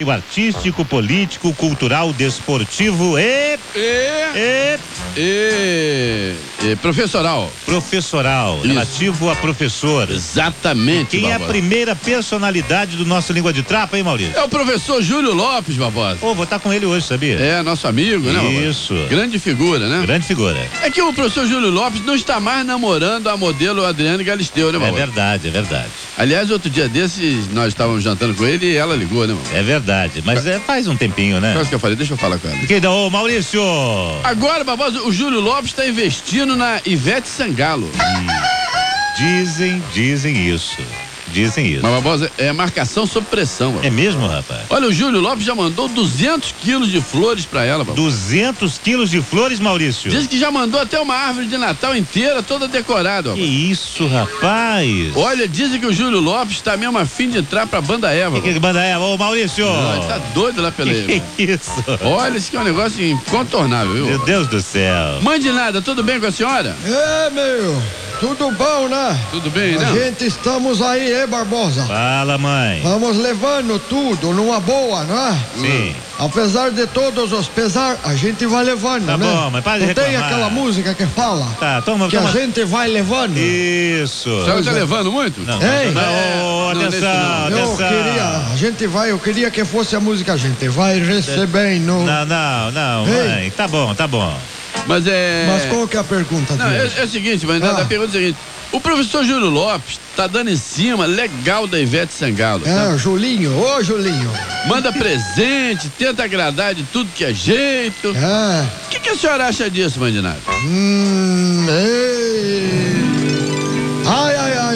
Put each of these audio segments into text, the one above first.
Artístico, político, cultural, desportivo e professoral. Professoral, isso. Relativo a professor. Exatamente, Quem Barbosa. é a primeira personalidade do nosso Língua de Trapa, hein, Maurício? É o professor Júlio Lopes, Barbosa. Vou estar com ele hoje, sabia? É, nosso amigo, né, Barbosa? Isso. Grande figura, né? Grande figura. É que o professor Júlio Lopes não está mais namorando a modelo Adriane Galisteu, né, Barbosa? É verdade, é verdade. Aliás, outro dia desses, nós estávamos jantando com ele e ela ligou, né, Barbosa? É verdade, mas faz um tempinho, né? Quase que eu falei, deixa eu falar com ela. Ô, Maurício! Agora, Barbosa, o Júlio Lopes está investindo na Ivete Sangalo. Dizem isso. Mas, Barbosa, é marcação sob pressão, Barbosa. É mesmo, rapaz? Olha, o Júlio Lopes já mandou 200 quilos de flores pra ela, Barbosa. 200 quilos de flores, Maurício? Diz que já mandou até uma árvore de Natal inteira, toda decorada, Barbosa. Que isso, rapaz? Olha, dizem que o Júlio Lopes tá mesmo a fim de entrar pra Banda Eva. Que Banda Eva? Ô, Maurício! Ele tá doido lá pela Que isso? Olha, isso aqui é um negócio incontornável, viu? Meu Deus do céu. Mãe de nada, tudo bem com a senhora? É, meu, tudo bom, né? Tudo bem, né? A gente estamos aí, Barbosa? Fala, mãe. Vamos levando tudo numa boa, não é? Sim. Apesar de todos os pesar, a gente vai levando, Tá né? bom, mas para de Não tem reclamar. aquela música que fala Tá, toma. que a gente vai levando? Isso. A senhora tá levando muito? Não, Ei, atenção. Eu queria que fosse a música, a gente vai recebendo. Não, Ei. mãe. Tá bom. Mas é... Mas qual que é a pergunta Não, dele? é o seguinte, mas a pergunta é a seguinte. O professor Júlio Lopes tá dando em cima legal da Ivete Sangalo. É, o Julinho, ô Julinho. Manda presente, tenta agradar de tudo que é jeito. É. O que a senhora acha disso, mãe de nada? Ai.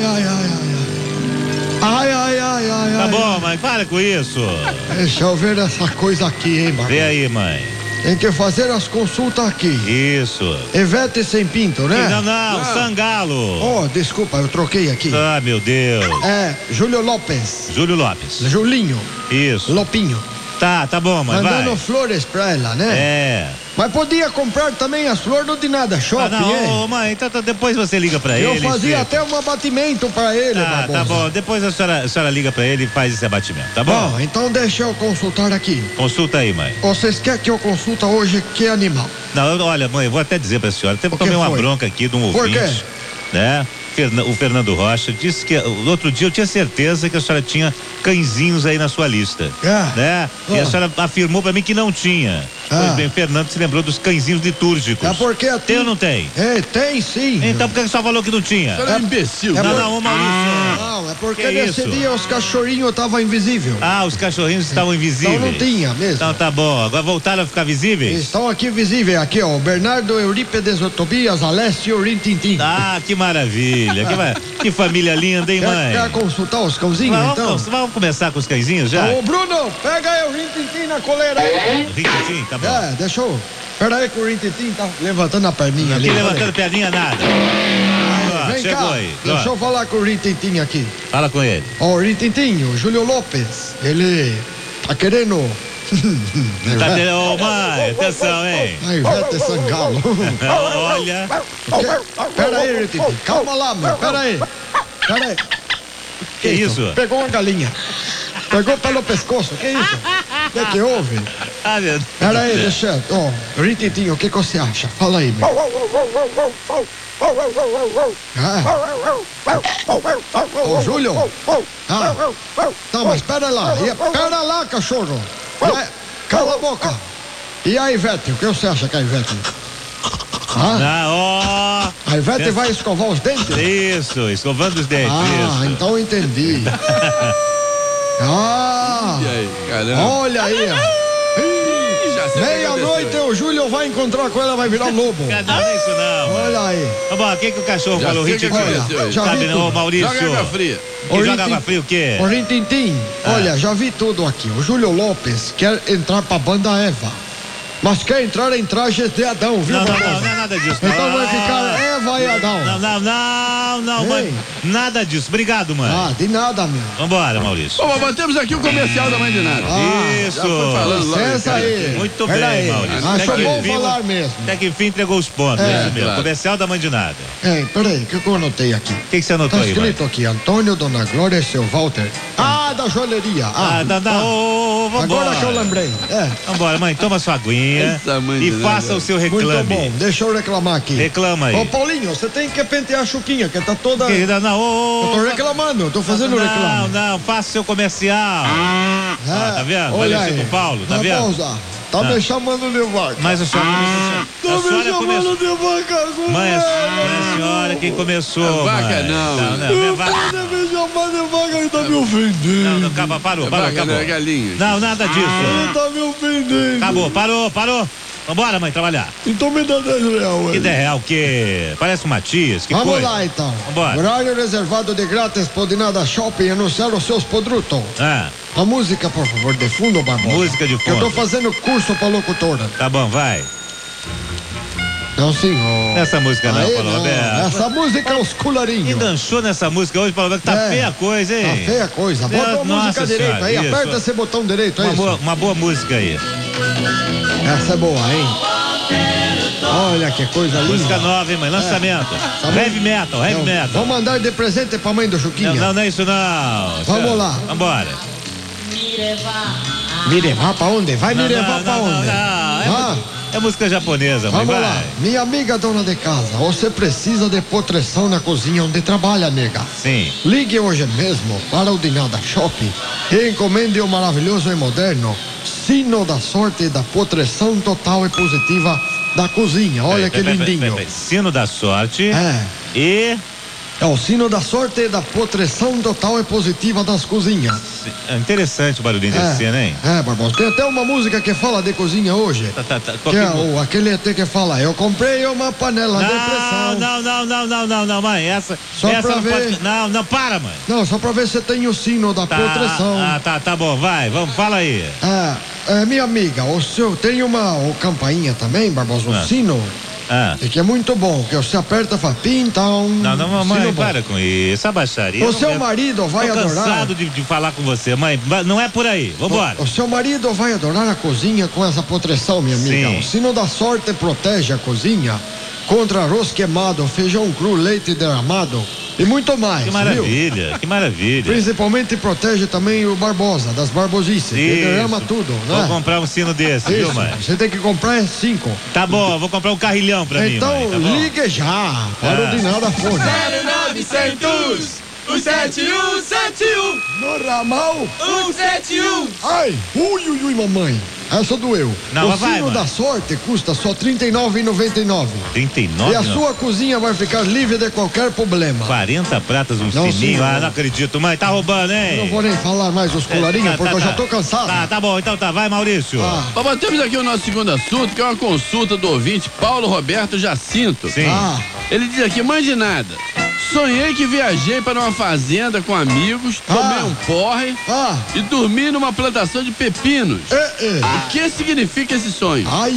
Tá bom, mãe, para com isso. Deixa eu ver essa coisa aqui, hein, Marcos? Vê aí, mãe. Tem que fazer as consultas aqui. Isso. Ivete sem pinto, né? Não, Sangalo. Oh, desculpa, eu troquei aqui. Ah, meu Deus. É, Júlio Lopes. Júlio Lopes. Julinho. Isso. Lopinho. Tá bom, mãe, Mandando vai. flores pra ela, né? É. Mas podia comprar também as flores do De Nada Shopping, hein? Ô, mãe, então depois você liga pra Eu ele. fazia até um abatimento pra ele, Barbosa. Tá bom, depois a senhora liga pra ele e faz esse abatimento, tá bom? Bom, então deixa eu consultar aqui. Consulta aí, mãe. Vocês querem que eu consulta hoje que animal? Não, olha, mãe, eu vou até dizer pra senhora, até tomei uma foi? bronca aqui de um Por quê? ouvinte, né? O Fernando Rocha disse que no outro dia eu tinha certeza que a senhora tinha cãezinhos aí na sua lista, né? E a senhora afirmou pra mim que não tinha. Pois bem, o Fernando se lembrou dos cãezinhos litúrgicos. É porque tem ou não tem? É, tem sim. Então por que a senhora falou que não tinha? A senhora é imbecil. Não, Maurício. Não, é porque Que nesse isso? dia os cachorrinhos estavam invisíveis. Os cachorrinhos estavam invisíveis. Então não tinha mesmo. Então tá bom, agora voltaram a ficar visíveis? Estão aqui visíveis, aqui ó, o Bernardo, Eurípedes, o Tobias, Alessio e o Rintintim. Que maravilha, que família linda, hein, mãe? Quer consultar os cãozinhos, então? Vamos começar com os cãezinhos já? Ô, Bruno, pega aí o Rintintim na coleira aí. Rintintim, tá bom. Deixa eu... Pera aí que o Rintintim tá levantando a perninha ali. Não levantando perninha nada. Vem chegou cá, aí. deixa eu falar com o Rintintim aqui. Fala com ele. Ó, o Rintintim, o Júlio Lopes, ele tá querendo... Ô, mãe, atenção, hein? A Ivete Sangalo. Olha. Pera aí, Rintintim, calma lá, mãe, pera aí. Que isso? Pegou uma galinha. Pegou pelo pescoço, que isso? O que houve? Meu Deus. Pera aí, deixa. Ó, Rintintim, o que você acha? Fala aí, meu. Ô, Júlio. Tá, mas pera lá. Pera lá, cachorro. Cala a boca. E a Ivete, o que você acha que a Ivete... A Ivete vai escovar os dentes? Isso, escovando os dentes. Isso. Então entendi. E aí, caramba. Olha aí. Meia-noite o Júlio vai encontrar com ela, vai virar um lobo. Não é isso não. Olha aí. Tá bom, o que o cachorro Já falou? sei o que aconteceu aí. Já vi Sabe, tudo. ô Maurício? Joga água fria. Joga água fria o quê? Ô, Rintintim, olha, já vi tudo aqui. O Júlio Lopes quer entrar pra banda Eva. Mas quer entrar em trajes de Adão, viu, Não Barbosa? é nada disso. Então vai ficar Eva e Adão. Não, mãe. Nada disso. Obrigado, mãe. De nada, meu. Vambora, Maurício. Bom, temos aqui o comercial da Mãe de Nada. Maurício. Licença aí. Muito bem, Maurício. Acho bom falar mesmo. Até que enfim entregou os pontos, é isso mesmo. Claro. Comercial da Mãe de Nada. Peraí, o que eu anotei aqui? O que você anotou Tá aí, escrito aqui, Antônio, Dona Glória e seu Walter. Da joalheria. Vambora. Agora que eu lembrei. Vambora, mãe, toma sua aguinha Essa Mãe e de faça Nada. o seu Muito reclame. bom, deixa eu reclamar aqui. Reclama aí. Ô, Paulinho, você tem que pentear a Chuquinha, que tá toda... Eu tô reclamando, tô fazendo reclame. Não, faça o seu comercial. Tá vendo? Olha Olha aí. com o Paulo, tá vendo? Barbosa, tá me chamando de vaca. Mas a senhora Tá me chamando de vaca. Mãe, a senhora quem começou, Vaca mãe. não. É vaca. Você me chamar de vaca, ele tá me ofendendo. Não, calma, parou, Vaca acabou. não é galinha. Não, nada disso. Ele tá me ofendendo. Acabou, parou. Vambora, mãe, trabalhar. Então me dá 10 reais. Que 10 real, o quê? Parece o Matias, que Vamos coisa. lá, então. Vambora. Horário reservado de grátis pode nada shopping anunciar os seus produtos. A música, por favor, de fundo, Barbosa. Música de Que eu tô fundo. fazendo curso pra locutora. Tá bom, vai. Não, senhor. Essa música não, Aí Paulo Roberto. Essa música é os cularinhos. Enganchou nessa música hoje, Paulo Roberto, tá feia a coisa, hein? Tá feia a coisa. Bota a Nossa música direito senhora, aí, isso. aperta esse botão direito, é Uma boa música aí. Essa é boa, hein? Olha que coisa linda. Música nova, hein, mãe? Lançamento. Heavy metal. Vamos mandar de presente pra mãe do Chuquinha. Não é isso não. Vamos lá. Vambora. Me levar pra onde? Vai me levar pra onde? É música japonesa, mãe. Vamos Vai. lá. Minha amiga dona de casa, você precisa de proteção na cozinha onde trabalha, nega. Sim. Ligue hoje mesmo para o Dinada Shopping e encomende o maravilhoso e moderno Sino da Sorte da proteção total e positiva da cozinha. Olha que lindinho. Sino da Sorte. E... É o Sino da Sorte e da proteção total e positiva das cozinhas. É interessante o barulhinho desse sino, hein? Barbosa. Tem até uma música que fala de cozinha hoje. Que é aquele ET que fala, eu comprei uma panela de pressão. Não, mãe. Essa pra não ver. pode... Não, para, mãe. Não, só pra ver se tem o sino da proteção. Tá bom, vai, fala aí. Minha amiga, o seu tem uma campainha também, Barbosa, um sino? E que é muito bom, que você aperta e fala, pintão. Não, mamãe, para com isso, a baixaria. O seu marido vai adorar. Tô cansado de falar com você, mãe, não é por aí, vambora. O seu marido vai adorar a cozinha com essa proteção, minha amiga. Sim. O Sino da Sorte protege a cozinha contra arroz queimado, feijão cru, leite derramado e muito mais. Que maravilha, viu? que maravilha. Principalmente protege também o Barbosa, das barbosices, que derrama tudo, né? Vou comprar um sino desse, viu, mãe? Você tem que comprar 5. Tá bom, vou comprar um carrilhão pra mim, então, mãe, tá bom? ligue já para o Dinada Fone. 0900 7171 No ramal 171. Ai, ui, mamãe. Essa doeu. Não, o vai, Sino mãe. da Sorte custa só R$ 39,99. 39? E a sua cozinha vai ficar livre de qualquer problema. 40 pratas, um Não, sininho? senhor. Não acredito, mãe, tá roubando, hein? Não vou nem falar mais os colarinhos, porque eu já tô cansado. Tá bom, então vai, Maurício. Mas temos aqui o nosso segundo assunto, que é uma consulta do ouvinte Paulo Roberto Jacinto. Sim. Ele diz aqui, mãe de nada. Sonhei que viajei para uma fazenda com amigos, tomei um porre e dormi numa plantação de pepinos. O que significa esse sonho? Ai.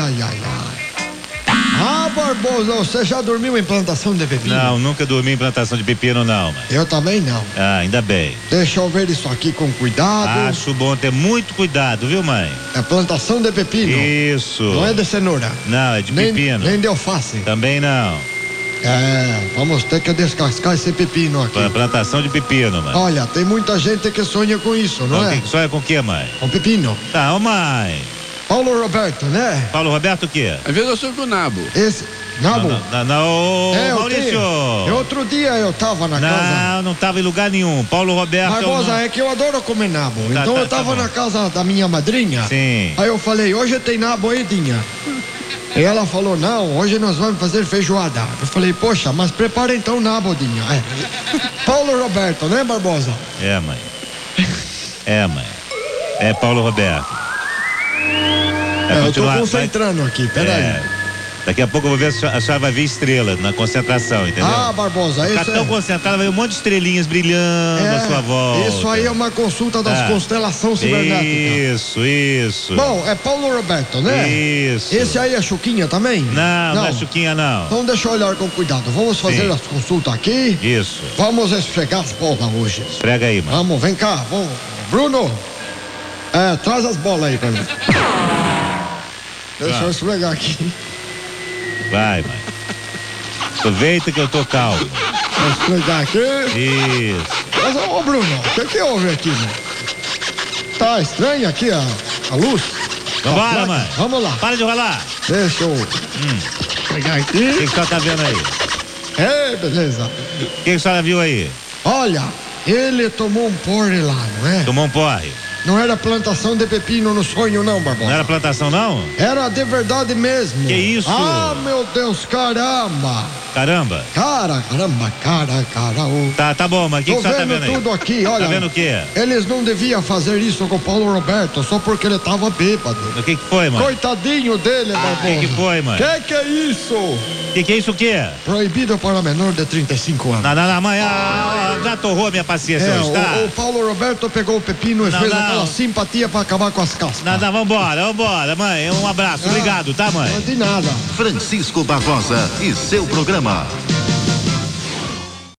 Barbosa, você já dormiu em plantação de pepino? Não, nunca dormi em plantação de pepino, não, mãe. Eu também não. Ainda bem. Deixa eu ver isso aqui com cuidado. Acho bom ter muito cuidado, viu, mãe? É plantação de pepino. Isso. Não é de cenoura. Não, é de pepino. Nem de alface. Também não. Vamos ter que descascar esse pepino aqui. Plantação de pepino, mãe. Olha, tem muita gente que sonha com isso, não é? Sonha com o quê, mãe? Com pepino. Não, mãe. Paulo Roberto, né? Paulo Roberto o quê? Às vezes eu sonho com o nabo. Esse... Nabo? Não, Maurício. Outro dia eu tava na casa... Não tava em lugar nenhum. Paulo Roberto... Barbosa, é que eu adoro comer nabo. Então eu tava na casa da minha madrinha. Sim. Aí eu falei, hoje tem nabo aí, Dinha? E ela falou, não, hoje nós vamos fazer feijoada. Eu falei, poxa, mas prepara então nabo, Dinha. Paulo Roberto, né, Barbosa? Mãe. Mãe. É Paulo Roberto. Eu tô concentrando aqui, peraí. Daqui a pouco eu vou ver se a senhora vai ver estrela na concentração, entendeu? Barbosa, isso tão concentrado, vai ver um monte de estrelinhas brilhando à sua volta. Isso aí é uma consulta das constelações cibernéticas. Isso. Bom, é Paulo Roberto, né? Isso. Esse aí é Chuquinha também? Não é Chuquinha, não. Então deixa eu olhar com cuidado. Vamos fazer as consultas aqui. Isso. Vamos esfregar as porras hoje. Esfrega aí, mano. Vamos, vem cá, vamos. Bruno, Traz as bolas aí pra mim. Deixa eu esfregar aqui. Vai, mãe. Aproveita que eu tô calmo. Vou esfregar aqui. Isso. Mas, ô Bruno, o que houve aqui, mano? Tá estranho aqui a luz? Vambora, mãe. Vamos lá. Para de rolar. Deixa eu pegar aqui. O que a senhora tá vendo aí? Beleza. O que a senhora viu aí? Olha, ele tomou um porre lá, não é? Tomou um porre. Não era plantação de pepino no sonho, não, Barbosa. Não era plantação, não? Era de verdade mesmo. Que isso? Ah, meu Deus, caramba. Caramba. Caramba. Tá bom, mas o que a senhora tá vendo aí? Tudo aqui, olha. Tá vendo o quê? Eles não deviam fazer isso com o Paulo Roberto só porque ele tava bêbado. O que foi, mãe? Coitadinho dele, Barbosa. O que foi, mãe? Que é isso? Que é isso o quê? Proibido para menor de 35 anos. Não, mãe, já torrou a minha paciência hoje, tá? O Paulo Roberto pegou o pepino e fez aquela simpatia para acabar com as cascas. Vambora, mãe. Um abraço, obrigado, tá, mãe? Não de nada. Francisco Barbosa e seu programa.